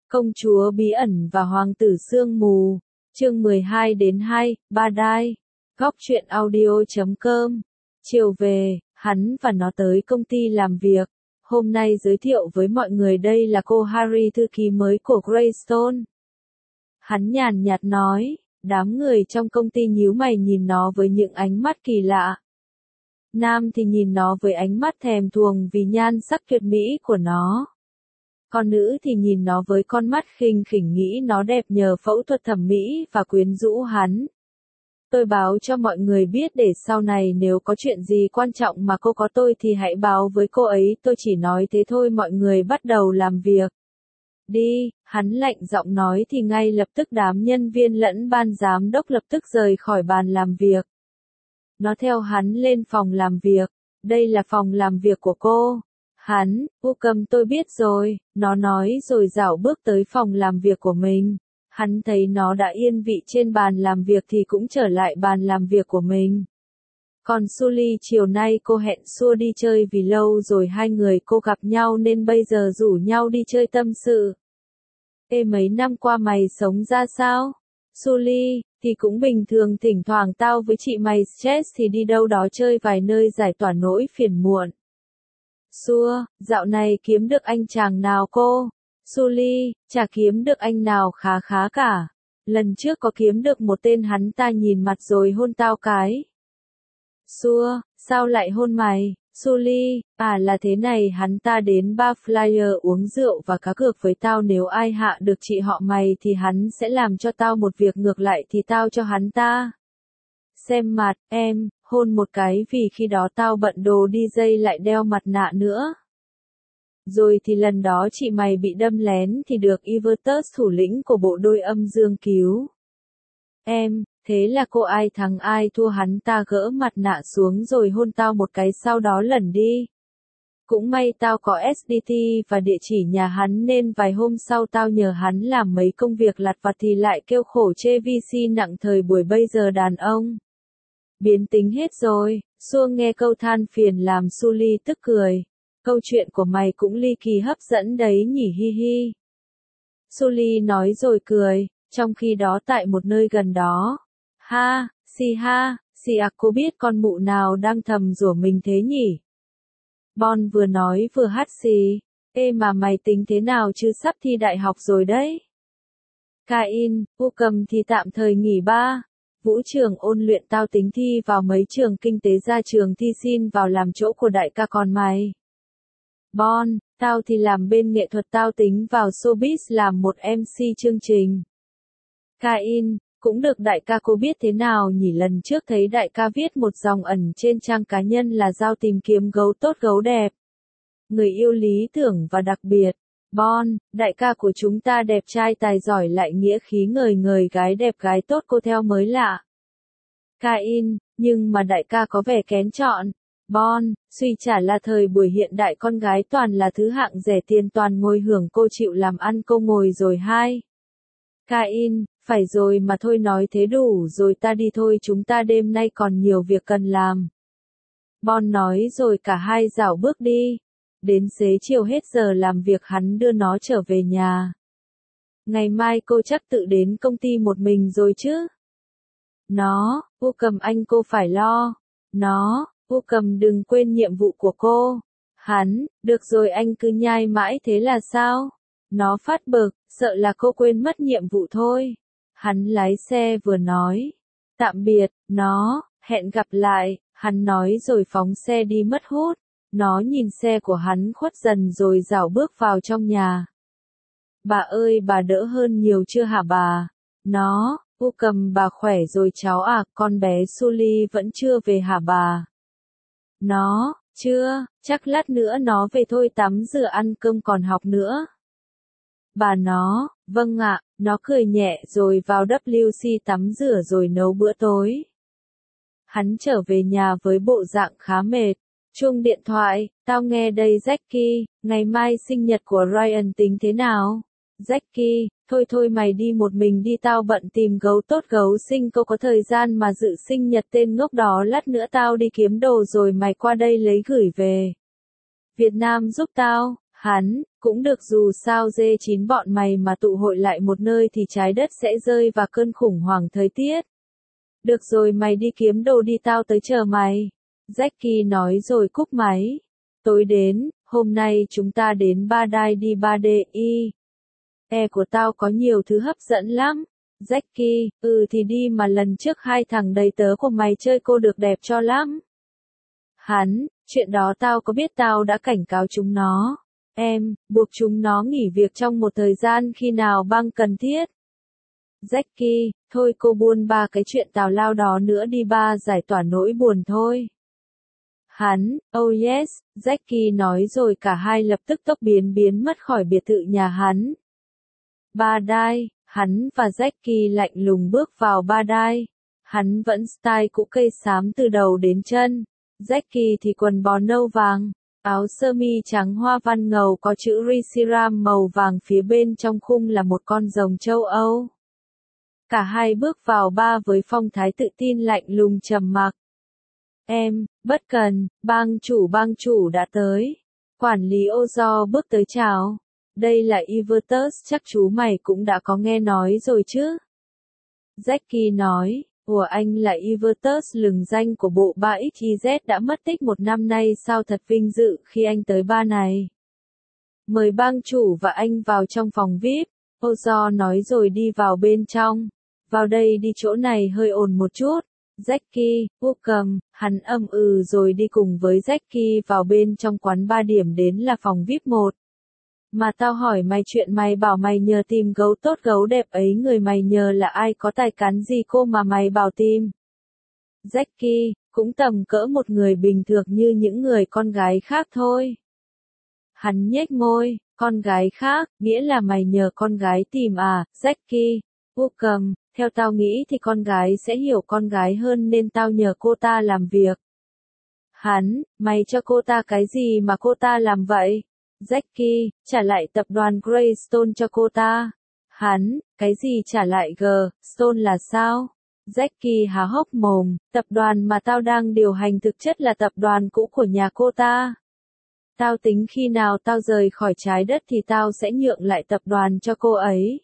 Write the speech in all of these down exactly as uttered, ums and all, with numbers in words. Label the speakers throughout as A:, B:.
A: Công chúa bí ẩn và hoàng tử sương mù. Chương mười hai đến hai, Ba Đai. Góc truyện audio chấm com. Chiều về, hắn và nó tới công ty làm việc. Hôm nay giới thiệu với mọi người đây là cô Harry, thư ký mới của Greystone. Hắn nhàn nhạt nói, đám người trong công ty nhíu mày nhìn nó với những ánh mắt kỳ lạ. Nam thì nhìn nó với ánh mắt thèm thuồng vì nhan sắc tuyệt mỹ của nó. Còn nữ thì nhìn nó với con mắt khinh khỉnh, nghĩ nó đẹp nhờ phẫu thuật thẩm mỹ và quyến rũ hắn. Tôi báo cho mọi người biết để sau này nếu có chuyện gì quan trọng mà cô có tôi thì hãy báo với cô ấy, tôi chỉ nói thế thôi. Mọi người bắt đầu làm việc. Đi, hắn lạnh giọng nói thì ngay lập tức đám nhân viên lẫn ban giám đốc lập tức rời khỏi bàn làm việc. Nó theo hắn lên phòng làm việc. Đây là phòng làm việc của cô. Hắn, u cầm tôi biết rồi, nó nói rồi dạo bước tới phòng làm việc của mình. Hắn thấy nó đã yên vị trên bàn làm việc thì cũng trở lại bàn làm việc của mình. Còn Sully, chiều nay cô hẹn Sua đi chơi vì lâu rồi hai người cô gặp nhau nên bây giờ rủ nhau đi chơi tâm sự. Ê, mấy năm qua mày sống ra sao? Sully, thì cũng bình thường, thỉnh thoảng tao với chị mày stress thì đi đâu đó chơi vài nơi giải tỏa nỗi phiền muộn. Sua, dạo này kiếm được anh chàng nào cô? Sully, chả kiếm được anh nào khá khá cả. Lần trước có kiếm được một tên, hắn ta nhìn mặt rồi hôn tao cái. Sua, sao lại hôn mày? Sully, à là thế này, hắn ta đến bar Flyer uống rượu và cá cược với tao, nếu ai hạ được chị họ mày thì hắn sẽ làm cho tao một việc, ngược lại thì tao cho hắn ta. Xem mặt, em, hôn một cái vì khi đó tao bận đồ đi dây lại đeo mặt nạ nữa. Rồi thì lần đó chị mày bị đâm lén thì được Evertus, thủ lĩnh của bộ đôi âm dương cứu. Em, thế là cô ai thắng ai thua, hắn ta gỡ mặt nạ xuống rồi hôn tao một cái sau đó lẩn đi. Cũng may tao có ét đê tê và địa chỉ nhà hắn nên vài hôm sau tao nhờ hắn làm mấy công việc lặt vặt thì lại kêu khổ chê vê xê nặng, thời buổi bây giờ đàn ông biến tính hết rồi. Sua nghe câu than phiền làm Sully tức cười. Câu chuyện của mày cũng ly kỳ hấp dẫn đấy nhỉ, hi hi. Sully nói rồi cười. Trong khi đó tại một nơi gần đó. Ha, si ha, si à, cô biết con mụ nào đang thầm rủa mình thế nhỉ? Bon vừa nói vừa hắt xì. Ê mà mày tính thế nào chứ, sắp thi đại học rồi đấy. Cain, u cầm thì tạm thời nghỉ ba. Vũ trường ôn luyện, tao tính thi vào mấy trường kinh tế, ra trường thi xin vào làm chỗ của đại ca, còn mày? Bon, tao thì làm bên nghệ thuật, tao tính vào showbiz làm một em xê chương trình. Cain, cũng được đại ca, cô biết thế nào nhỉ, lần trước thấy đại ca viết một dòng ẩn trên trang cá nhân là giao tìm kiếm gấu tốt gấu đẹp. Người yêu lý tưởng và đặc biệt. Bon, đại ca của chúng ta đẹp trai tài giỏi lại nghĩa khí ngời ngời, gái đẹp gái tốt cô theo mới lạ. Cain, nhưng mà đại ca có vẻ kén chọn. Bon, suy chả là thời buổi hiện đại con gái toàn là thứ hạng rẻ tiền, toàn ngồi hưởng, cô chịu làm ăn cô ngồi rồi hai. Cain, phải rồi mà thôi, nói thế đủ rồi, ta đi thôi, chúng ta đêm nay còn nhiều việc cần làm. Bon nói rồi cả hai dạo bước đi. Đến xế chiều hết giờ làm việc, hắn đưa nó trở về nhà. Ngày mai cô chắc tự đến công ty một mình rồi chứ? Nó, u cầm anh cô phải lo. Nó, u cầm đừng quên nhiệm vụ của cô. Hắn, được rồi anh cứ nhai mãi thế là sao? Nó phát bực, sợ là cô quên mất nhiệm vụ thôi. Hắn lái xe vừa nói. Tạm biệt, nó, hẹn gặp lại, hắn nói rồi phóng xe đi mất hút. Nó nhìn xe của hắn khuất dần rồi dạo bước vào trong nhà. Bà ơi, bà đỡ hơn nhiều chưa hả bà? Nó, u cầm bà khỏe rồi cháu à, con bé Sully vẫn chưa về hả bà? Nó, chưa, chắc lát nữa nó về thôi, tắm rửa ăn cơm còn học nữa. Bà nó, vâng ạ, nó cười nhẹ rồi vào vê kép xê tắm rửa rồi nấu bữa tối. Hắn trở về nhà với bộ dạng khá mệt. Chuông điện thoại, tao nghe đây Jackie, ngày mai sinh nhật của Ryan tính thế nào? Jackie, thôi thôi mày đi một mình đi, tao bận tìm gấu tốt gấu xinh, cô có thời gian mà dự sinh nhật tên ngốc đó, lát nữa tao đi kiếm đồ rồi mày qua đây lấy gửi về Việt Nam giúp tao. Hắn, Cũng được, dù sao dê chín bọn mày mà tụ hội lại một nơi thì trái đất sẽ rơi vào cơn khủng hoảng thời tiết. Được rồi, mày đi kiếm đồ đi, tao tới chờ mày. Jackie nói rồi cúp máy. Tối đến, hôm nay chúng ta đến Ba Đai đi ba đê i. E của tao có nhiều thứ hấp dẫn lắm. Jackie, ừ thì đi mà lần trước hai thằng đầy tớ của mày chơi cô được đẹp cho lắm. Hắn, chuyện đó tao có biết, tao đã cảnh cáo chúng nó. Em, buộc chúng nó nghỉ việc trong một thời gian khi nào băng cần thiết. Jackie, thôi cô buôn ba cái chuyện tào lao đó nữa đi ba, giải tỏa nỗi buồn thôi. Hắn, oh yes, Jackie nói rồi cả hai lập tức tốc biến biến mất khỏi biệt thự nhà hắn. Ba Đai, hắn và Jackie lạnh lùng bước vào Ba Đai. Hắn vẫn style cũ cây xám từ đầu đến chân. Jackie thì quần bò nâu vàng, áo sơ mi trắng hoa văn ngầu có chữ Risiram màu vàng, phía bên trong khung là một con rồng châu Âu. Cả hai bước vào ba với phong thái tự tin lạnh lùng trầm mặc. Em, bất cần, bang chủ bang chủ đã tới. Quản lý Ozo bước tới chào. Đây là Evertus, chắc chú mày cũng đã có nghe nói rồi chứ. Jackie nói, ủa anh là Evertus, lừng danh của bộ ba X Y Z đã mất tích một năm nay sao, thật vinh dự khi anh tới ba này. Mời bang chủ và anh vào trong phòng vi ai pi, Ozo nói rồi đi vào bên trong. Vào đây đi, chỗ này hơi ồn một chút. Jackie, welcome, hắn âm ừ rồi đi cùng với Jackie vào bên trong quán ba, điểm đến là phòng vi ai pi một. Mà tao hỏi mày chuyện mày bảo mày nhờ tìm gấu tốt gấu đẹp ấy, người mày nhờ là ai, có tài cán gì cô mà mày bảo tìm? Jackie, cũng tầm cỡ một người bình thường như những người con gái khác thôi. Hắn nhếch môi, con gái khác, nghĩa là mày nhờ con gái tìm à? Jackie, welcome, theo tao nghĩ thì con gái sẽ hiểu con gái hơn nên tao nhờ cô ta làm việc. Hắn, mày cho cô ta cái gì mà cô ta làm vậy? Jackie, trả lại tập đoàn Greystone cho cô ta. Hắn, cái gì trả lại Greystone là sao? Jackie há hốc mồm, tập đoàn mà tao đang điều hành thực chất là tập đoàn cũ của nhà cô ta. Tao tính khi nào tao rời khỏi trái đất thì tao sẽ nhượng lại tập đoàn cho cô ấy.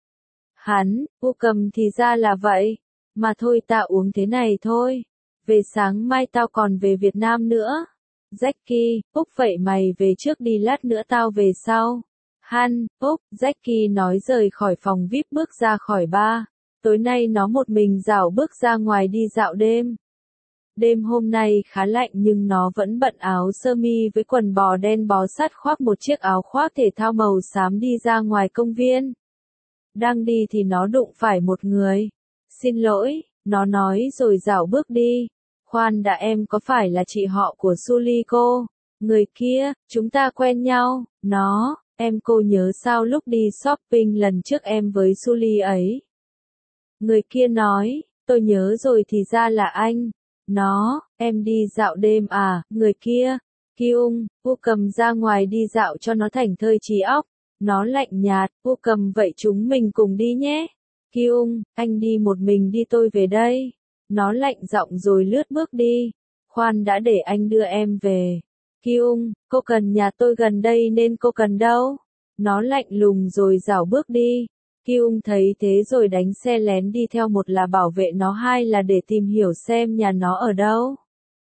A: Hắn, vô cầm thì ra là vậy. Mà thôi, tao uống thế này thôi. Về sáng mai tao còn về Việt Nam nữa. Jackie, Úc vậy mày về trước đi, lát nữa tao về sau. Han, Úc, Jackie nói rời khỏi phòng vi ai pi, bước ra khỏi bar. Tối nay nó một mình dạo bước ra ngoài đi dạo đêm. Đêm hôm nay khá lạnh nhưng nó vẫn bận áo sơ mi với quần bò đen bó sát, khoác một chiếc áo khoác thể thao màu xám đi ra ngoài công viên. Đang đi thì nó đụng phải một người. Xin lỗi, nó nói rồi dạo bước đi. Khoan đã, em có phải là chị họ của Suliko? Người kia, chúng ta quen nhau. Nó, em cô nhớ sao lúc đi shopping lần trước em với Suli ấy? Người kia nói, tôi nhớ rồi, thì ra là anh. Nó, em đi dạo đêm à? Người kia, Kyung, cô cầm ra ngoài đi dạo cho nó thành thơi trí óc. Nó lạnh nhạt, cô cầm vậy chúng mình cùng đi nhé. Kyung, anh đi một mình đi, tôi về đây. Nó lạnh giọng rồi lướt bước đi. Khoan đã, để anh đưa em về. Kyung, cô cần nhà tôi gần đây nên cô cần đâu? Nó lạnh lùng rồi dảo bước đi. Kyung thấy thế rồi đánh xe lén đi theo, một là bảo vệ nó, hai là để tìm hiểu xem nhà nó ở đâu.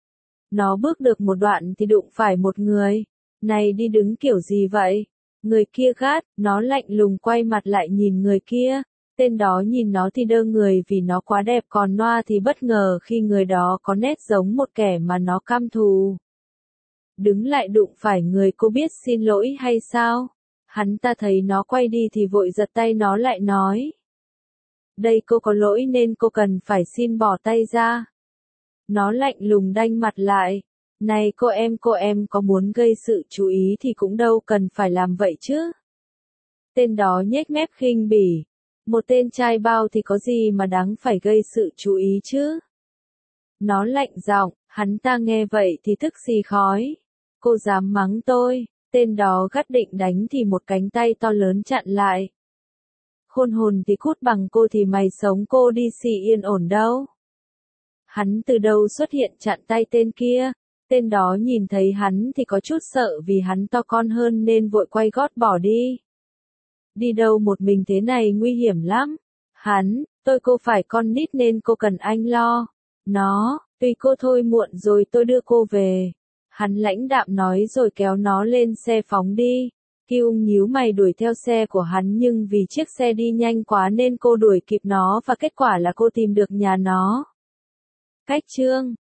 A: Nó bước được một đoạn thì đụng phải một người. Này, đi đứng kiểu gì vậy? Người kia gắt, nó lạnh lùng quay mặt lại nhìn người kia. Tên đó nhìn nó thì đơ người vì nó quá đẹp, còn Noa thì bất ngờ khi người đó có nét giống một kẻ mà nó căm thù. Đứng lại đụng phải người, cô biết xin lỗi hay sao? Hắn ta thấy nó quay đi thì vội giật tay nó lại, nói. Đây, cô có lỗi nên cô cần phải xin, bỏ tay ra. Nó lạnh lùng đanh mặt lại. Này cô em, cô em có muốn gây sự chú ý thì cũng đâu cần phải làm vậy chứ. Tên đó nhếch mép khinh bỉ. Một tên trai bao thì có gì mà đáng phải gây sự chú ý chứ? Nó lạnh giọng, hắn ta nghe vậy thì tức xì khói. Cô dám mắng tôi? Tên đó gắt định đánh thì một cánh tay to lớn chặn lại. Khôn hồn thì cút, bằng cô thì mày sống cô đi xì yên ổn đâu. Hắn từ đâu xuất hiện chặn tay tên kia? Tên đó nhìn thấy hắn thì có chút sợ vì hắn to con hơn nên vội quay gót bỏ đi. Đi đâu một mình thế này nguy hiểm lắm. Hắn, tôi cô phải con nít nên cô cần anh lo. Nó, tùy cô thôi muộn rồi tôi đưa cô về. Hắn lãnh đạm nói rồi kéo nó lên xe phóng đi. Kyung nhíu mày đuổi theo xe của hắn nhưng vì chiếc xe đi nhanh quá nên cô đuổi kịp nó và kết quả là cô tìm được nhà nó. Cách chương